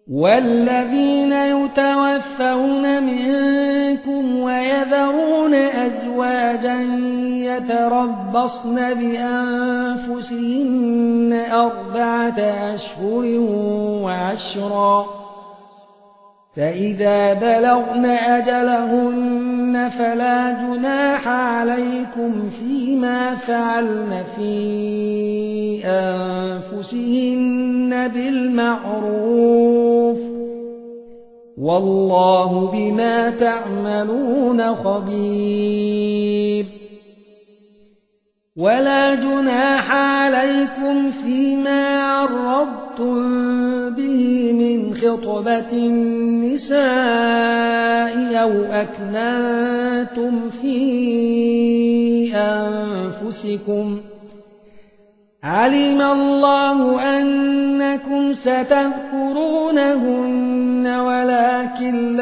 والذين يتوفون منكم ويذرون أزواجا يتربصن بأنفسهن 4 أشهر وعشرا، فإذا بلغن أجلهن فلا جناح عليكم فيما فعلن في أنفسهن بالمعروف، والله بما تعملون خبير. ولا جناح عليكم فيما عرضتم به من خطبة النساء أو أكننتم في أنفسكم، علم الله أنكم ستذكرونهن ولكن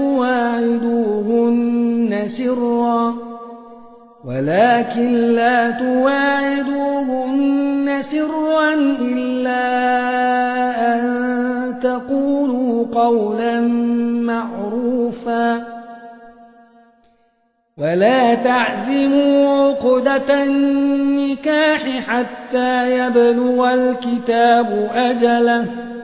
لا تواعدوهن سرا إلا أن تقولوا قولا معروفا، ولا تعزموا عقدة النكاح حتى يبلغ الكتاب أجله،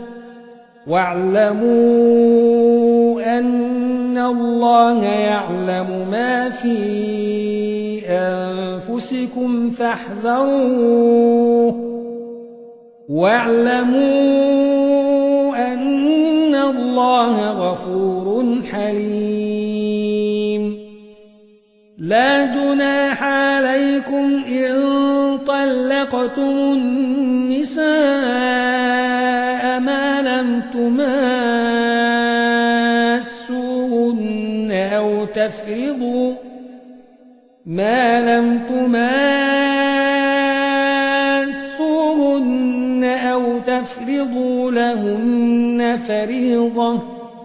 واعلموا أن الله يعلم ما في أنفسكم فاحذروه، واعلموا أن الله غفور حليم. لا جناح عليكم إن طلقتم النساء ما لم تماسوهن أو تفرضوا لهن فريضة،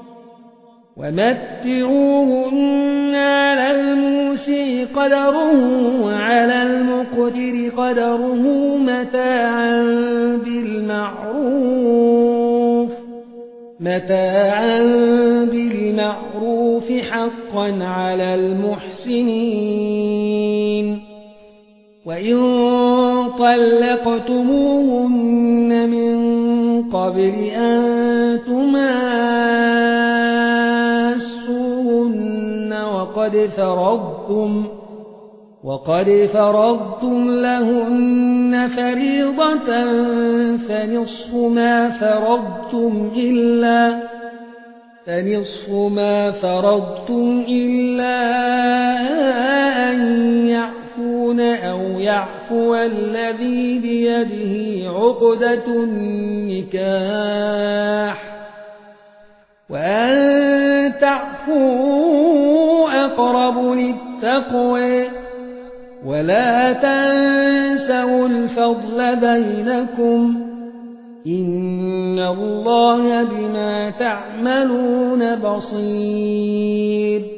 ومتعوهن على الموسع قدره وعلى المقتر قدره متاعا بالمعروف حقا على المحسنين. وإن طلقتموهن من قبل أن تماسوهن وقد فرضتم لهن فريضة فنصف ما فرضتم إلا أن يعفون أو يعفو الذي بيده عقدة النكاح، وأن تعفوا أقرب للتقوى، ولا تنسوا الفضل بينكم، إن الله بما تعملون بصير.